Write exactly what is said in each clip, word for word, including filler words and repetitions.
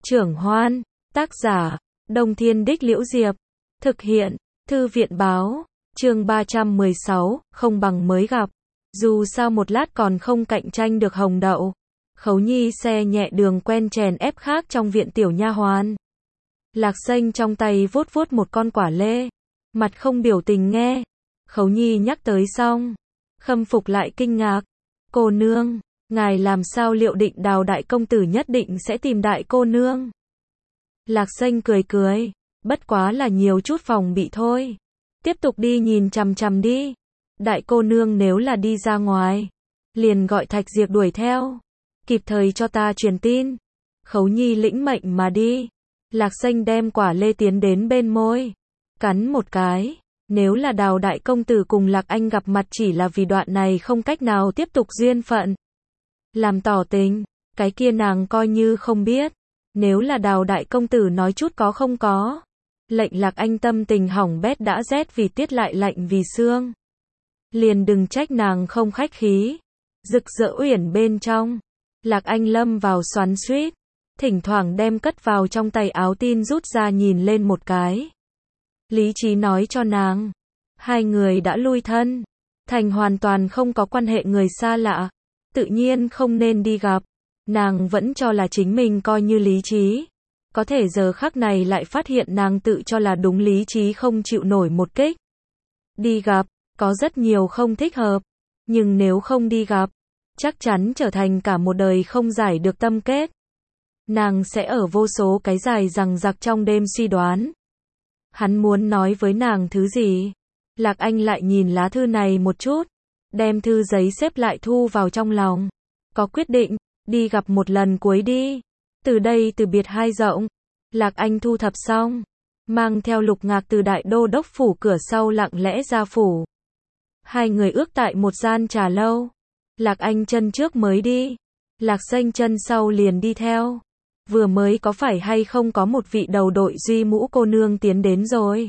Trưởng Hoan, tác giả, Đông Thiên Đích Liễu Diệp, thực hiện, Thư viện báo, chương ba trăm mười sáu, không bằng mới gặp. Dù sao một lát còn không cạnh tranh được Hồng Đậu. Khấu Nhi xe nhẹ đường quen chèn ép khác trong viện tiểu nha hoàn. Lạc Xanh trong tay vuốt vuốt một con quả lê, mặt không biểu tình nghe. Khấu Nhi nhắc tới xong, khâm phục lại kinh ngạc. Cô nương, ngài làm sao liệu định Đào đại công tử nhất định sẽ tìm đại cô nương? Lạc Xanh cười cười, bất quá là nhiều chút phòng bị thôi. Tiếp tục đi nhìn chằm chằm đi. Đại cô nương nếu là đi ra ngoài, liền gọi Thạch Diệp đuổi theo, kịp thời cho ta truyền tin. Khấu Nhi lĩnh mệnh mà đi. Lạc Xanh đem quả lê tiến đến bên môi, cắn một cái. Nếu là Đào đại công tử cùng Lạc Anh gặp mặt chỉ là vì đoạn này không cách nào tiếp tục duyên phận, làm tỏ tình, cái kia nàng coi như không biết. Nếu là Đào đại công tử nói chút có không có, lệnh Lạc Anh tâm tình hỏng bét đã rét vì tiết lại lạnh vì xương, liền đừng trách nàng không khách khí. Rực rỡ uyển bên trong, Lạc Anh lâm vào xoắn xuýt, thỉnh thoảng đem cất vào trong tay áo tin rút ra nhìn lên một cái. Lý trí nói cho nàng, hai người đã lui thân, thành hoàn toàn không có quan hệ người xa lạ, tự nhiên không nên đi gặp. Nàng vẫn cho là chính mình coi như lý trí, có thể giờ khắc này lại phát hiện nàng tự cho là đúng lý trí không chịu nổi một kích. Đi gặp, có rất nhiều không thích hợp, nhưng nếu không đi gặp, chắc chắn trở thành cả một đời không giải được tâm kết. Nàng sẽ ở vô số cái dài rằng giặc trong đêm suy đoán, hắn muốn nói với nàng thứ gì. Lạc Anh lại nhìn lá thư này một chút, đem thư giấy xếp lại thu vào trong lòng. Có quyết định, đi gặp một lần cuối đi. Từ đây từ biệt hai rộng. Lạc Anh thu thập xong, mang theo Lục Ngạc từ đại đô đốc phủ cửa sau lặng lẽ ra phủ. Hai người ước tại một gian trà lâu. Lạc Anh chân trước mới đi, Lạc Xanh chân sau liền đi theo. Vừa mới có phải hay không có một vị đầu đội duy mũ cô nương tiến đến rồi.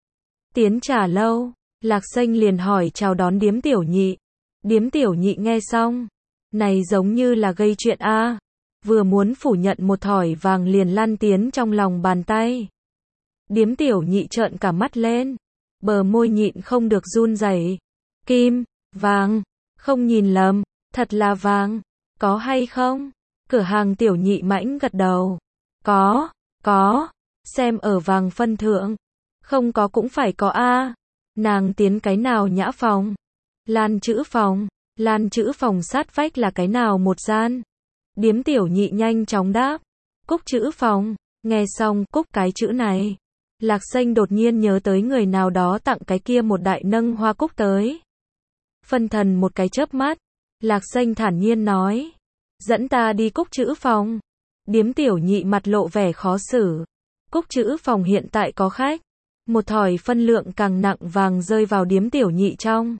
Tiến trà lâu, Lạc Xanh liền hỏi chào đón Điếm Tiểu Nhị. Điếm Tiểu Nhị nghe xong, này giống như là gây chuyện a. À. Vừa muốn phủ nhận một thỏi vàng liền lăn tiến trong lòng bàn tay. Điếm Tiểu Nhị trợn cả mắt lên, bờ môi nhịn không được run rẩy. Kim, vàng, không nhìn lầm, thật là vàng, có hay không? Cửa hàng Tiểu Nhị mãnh gật đầu. Có, có, xem ở vàng phân thượng. Không có cũng phải có a. À. Nàng tiến cái nào nhã phòng? Lan chữ phòng. Lan chữ phòng sát vách là cái nào một gian? Điếm Tiểu Nhị nhanh chóng đáp. Cúc chữ phòng. Nghe xong Cúc cái chữ này, Lạc Xanh đột nhiên nhớ tới người nào đó tặng cái kia một đại nâng hoa cúc tới. Phân thần một cái chớp mắt, Lạc Xanh thản nhiên nói, dẫn ta đi Cúc chữ phòng. Điếm Tiểu Nhị mặt lộ vẻ khó xử. Cúc chữ phòng hiện tại có khách. Một thỏi phân lượng càng nặng vàng rơi vào Điếm Tiểu Nhị trong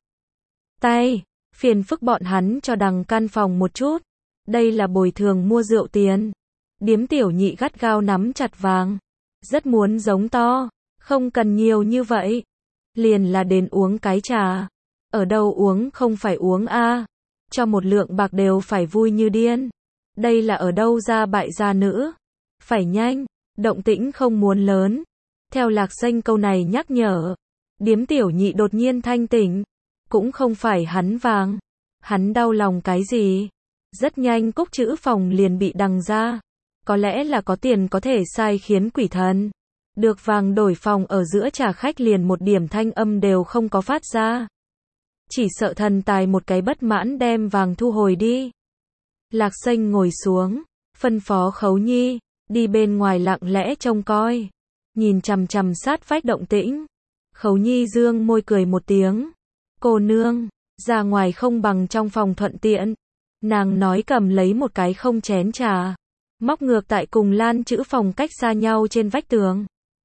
tay. Phiền phức bọn hắn cho đằng căn phòng một chút. Đây là bồi thường mua rượu tiền. Điếm Tiểu Nhị gắt gao nắm chặt vàng. Rất muốn giống to. Không cần nhiều như vậy. Liền là đến uống cái trà. Ở đâu uống không phải uống a. À. Cho một lượng bạc đều phải vui như điên. Đây là ở đâu ra bại gia nữ. Phải nhanh. Động tĩnh không muốn lớn. Theo Lạc Xanh câu này nhắc nhở, Điếm Tiểu Nhị đột nhiên thanh tỉnh. Cũng không phải hắn vàng. Hắn đau lòng cái gì? Rất nhanh Cúc chữ phòng liền bị đằng ra. Có lẽ là có tiền có thể sai khiến quỷ thần. Được vàng đổi phòng ở giữa trà khách liền một điểm thanh âm đều không có phát ra. Chỉ sợ thần tài một cái bất mãn đem vàng thu hồi đi. Lạc Xanh ngồi xuống, phân phó Khấu Nhi, đi bên ngoài lặng lẽ trông coi. Nhìn chằm chằm sát vách động tĩnh. Khấu Nhi dương môi cười một tiếng. Cô nương, ra ngoài không bằng trong phòng thuận tiện. Nàng nói cầm lấy một cái không chén trà, móc ngược tại cùng Lan chữ phòng cách xa nhau trên vách tường.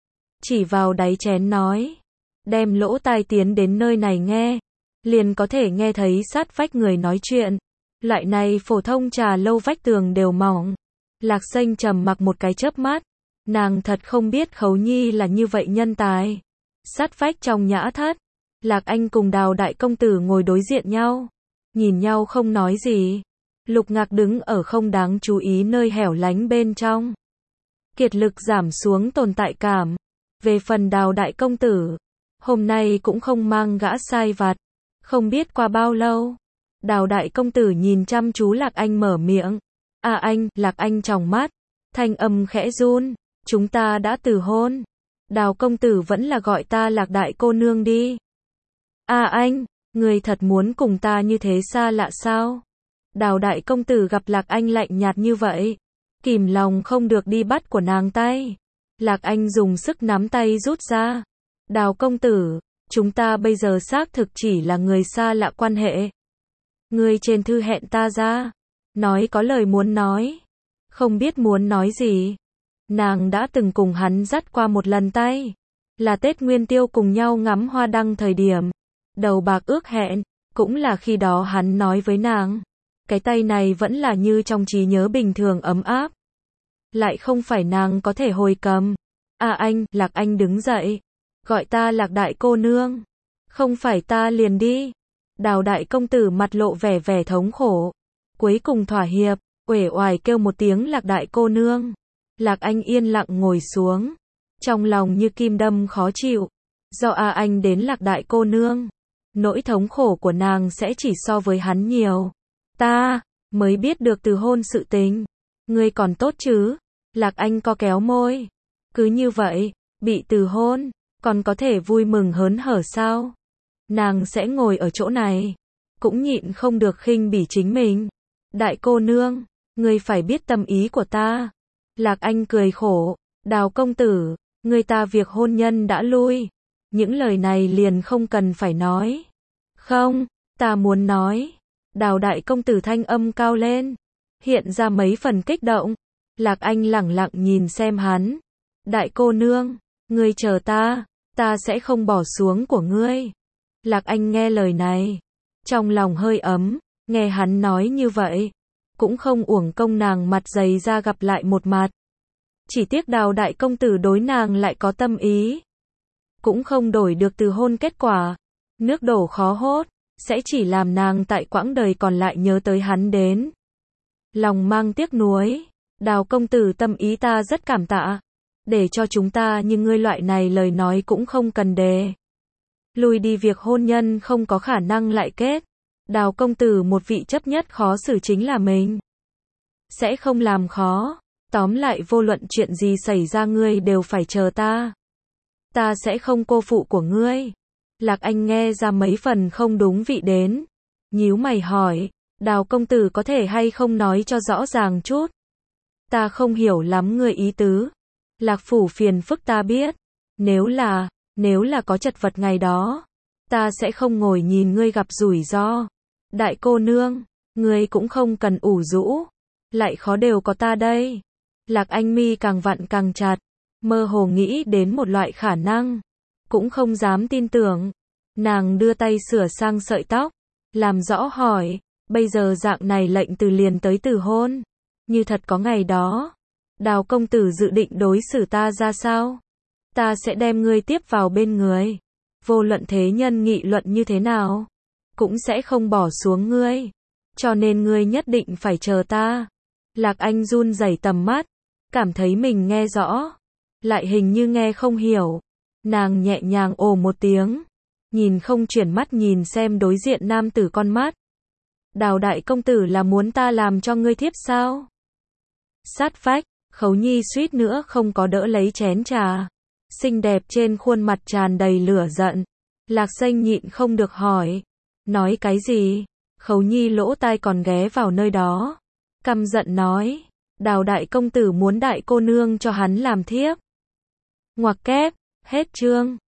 Chỉ vào đáy chén nói, đem lỗ tai tiến đến nơi này nghe, liền có thể nghe thấy sát vách người nói chuyện. Loại này phổ thông trà lâu vách tường đều mỏng. Lạc Xanh trầm mặc một cái chớp mắt. Nàng thật không biết Khấu Nhi là như vậy nhân tài. Sát vách trong nhã thất, Lạc Anh cùng Đào đại công tử ngồi đối diện nhau, nhìn nhau không nói gì. Lục Ngạc đứng ở không đáng chú ý nơi hẻo lánh bên trong. kiệt lực giảm xuống tồn tại cảm. Về phần Đào đại công tử, hôm nay cũng không mang gã sai vặt. Không biết qua bao lâu, Đào đại công tử nhìn chăm chú Lạc Anh mở miệng. À anh, Lạc Anh tròng mắt, thanh âm khẽ run, chúng ta đã từ hôn. Đào công tử vẫn là gọi ta Lạc đại cô nương đi. À anh, người thật muốn cùng ta như thế xa lạ sao? Đào đại công tử gặp Lạc Anh lạnh nhạt như vậy, kìm lòng không được đi bắt của nàng tay. Lạc Anh dùng sức nắm tay rút ra. Đào công tử, chúng ta bây giờ xác thực chỉ là người xa lạ quan hệ. Ngươi trên thư hẹn ta ra, nói có lời muốn nói. Không biết muốn nói gì. Nàng đã từng cùng hắn dắt qua một lần tay. Là Tết Nguyên Tiêu cùng nhau ngắm hoa đăng thời điểm. Đầu bạc ước hẹn, cũng là khi đó hắn nói với nàng. Cái tay này vẫn là như trong trí nhớ bình thường ấm áp. Lại không phải nàng có thể hồi cầm. À anh, Lạc Anh đứng dậy. Gọi ta Lạc đại cô nương. Không phải ta liền đi. Đào đại công tử mặt lộ vẻ vẻ thống khổ. Cuối cùng thỏa hiệp, uể oải kêu một tiếng Lạc đại cô nương. Lạc Anh yên lặng ngồi xuống. Trong lòng như kim đâm khó chịu. Do A Anh đến Lạc đại cô nương. Nỗi thống khổ của nàng sẽ chỉ so với hắn nhiều. Ta, mới biết được từ hôn sự tình. Ngươi còn tốt chứ? Lạc Anh co kéo môi. Cứ như vậy, bị từ hôn, còn có thể vui mừng hớn hở sao? Nàng sẽ ngồi ở chỗ này, cũng nhịn không được khinh bỉ chính mình. Đại cô nương, ngươi phải biết tâm ý của ta. Lạc Anh cười khổ. Đào công tử, người ta việc hôn nhân đã lui. Những lời này liền không cần phải nói. Không, ta muốn nói. Đào đại công tử thanh âm cao lên, hiện ra mấy phần kích động. Lạc Anh lẳng lặng nhìn xem hắn. Đại cô nương, ngươi chờ ta, ta sẽ không bỏ xuống của ngươi. Lạc Anh nghe lời này, trong lòng hơi ấm, nghe hắn nói như vậy, cũng không uổng công nàng mặt dày ra gặp lại một mặt. Chỉ tiếc Đào đại công tử đối nàng lại có tâm ý, cũng không đổi được từ hôn kết quả. Nước đổ khó hốt, sẽ chỉ làm nàng tại quãng đời còn lại nhớ tới hắn đến. Lòng mang tiếc nuối. Đào công tử tâm ý ta rất cảm tạ. Để cho chúng ta như ngươi loại này lời nói cũng không cần đề. Lùi đi việc hôn nhân không có khả năng lại kết. Đào công tử một vị chấp nhất khó xử chính là mình. Sẽ không làm khó. Tóm lại vô luận chuyện gì xảy ra ngươi đều phải chờ ta. Ta sẽ không cô phụ của ngươi. Lạc Anh nghe ra mấy phần không đúng vị đến. Nhíu mày hỏi, Đào công tử có thể hay không nói cho rõ ràng chút. Ta không hiểu lắm ngươi ý tứ. Lạc phủ phiền phức ta biết. Nếu là, nếu là có chật vật ngày đó, ta sẽ không ngồi nhìn ngươi gặp rủi ro. Đại cô nương, ngươi cũng không cần ủ rũ. Lại khó đều có ta đây. Lạc Anh mi càng vặn càng chặt. Mơ hồ nghĩ đến một loại khả năng. Cũng không dám tin tưởng. Nàng đưa tay sửa sang sợi tóc. Làm rõ hỏi. Bây giờ dạng này lệnh từ liền tới từ hôn. Như thật có ngày đó. Đào công tử dự định đối xử ta ra sao? Ta sẽ đem ngươi tiếp vào bên người. Vô luận thế nhân nghị luận như thế nào, cũng sẽ không bỏ xuống ngươi. Cho nên ngươi nhất định phải chờ ta. Lạc Anh run rẩy tầm mắt. Cảm thấy mình nghe rõ. Lại hình như nghe không hiểu. Nàng nhẹ nhàng ồ một tiếng. Nhìn không chuyển mắt nhìn xem đối diện nam tử con mắt. Đào đại công tử là muốn ta làm cho ngươi thiếp sao? Sát vách, Khấu Nhi suýt nữa không có đỡ lấy chén trà. Xinh đẹp trên khuôn mặt tràn đầy lửa giận. Lạc Xanh nhịn không được hỏi. Nói cái gì? Khấu Nhi lỗ tai còn ghé vào nơi đó. Căm giận nói. Đào đại công tử muốn đại cô nương cho hắn làm thiếp. Ngoặc kép, hết chương.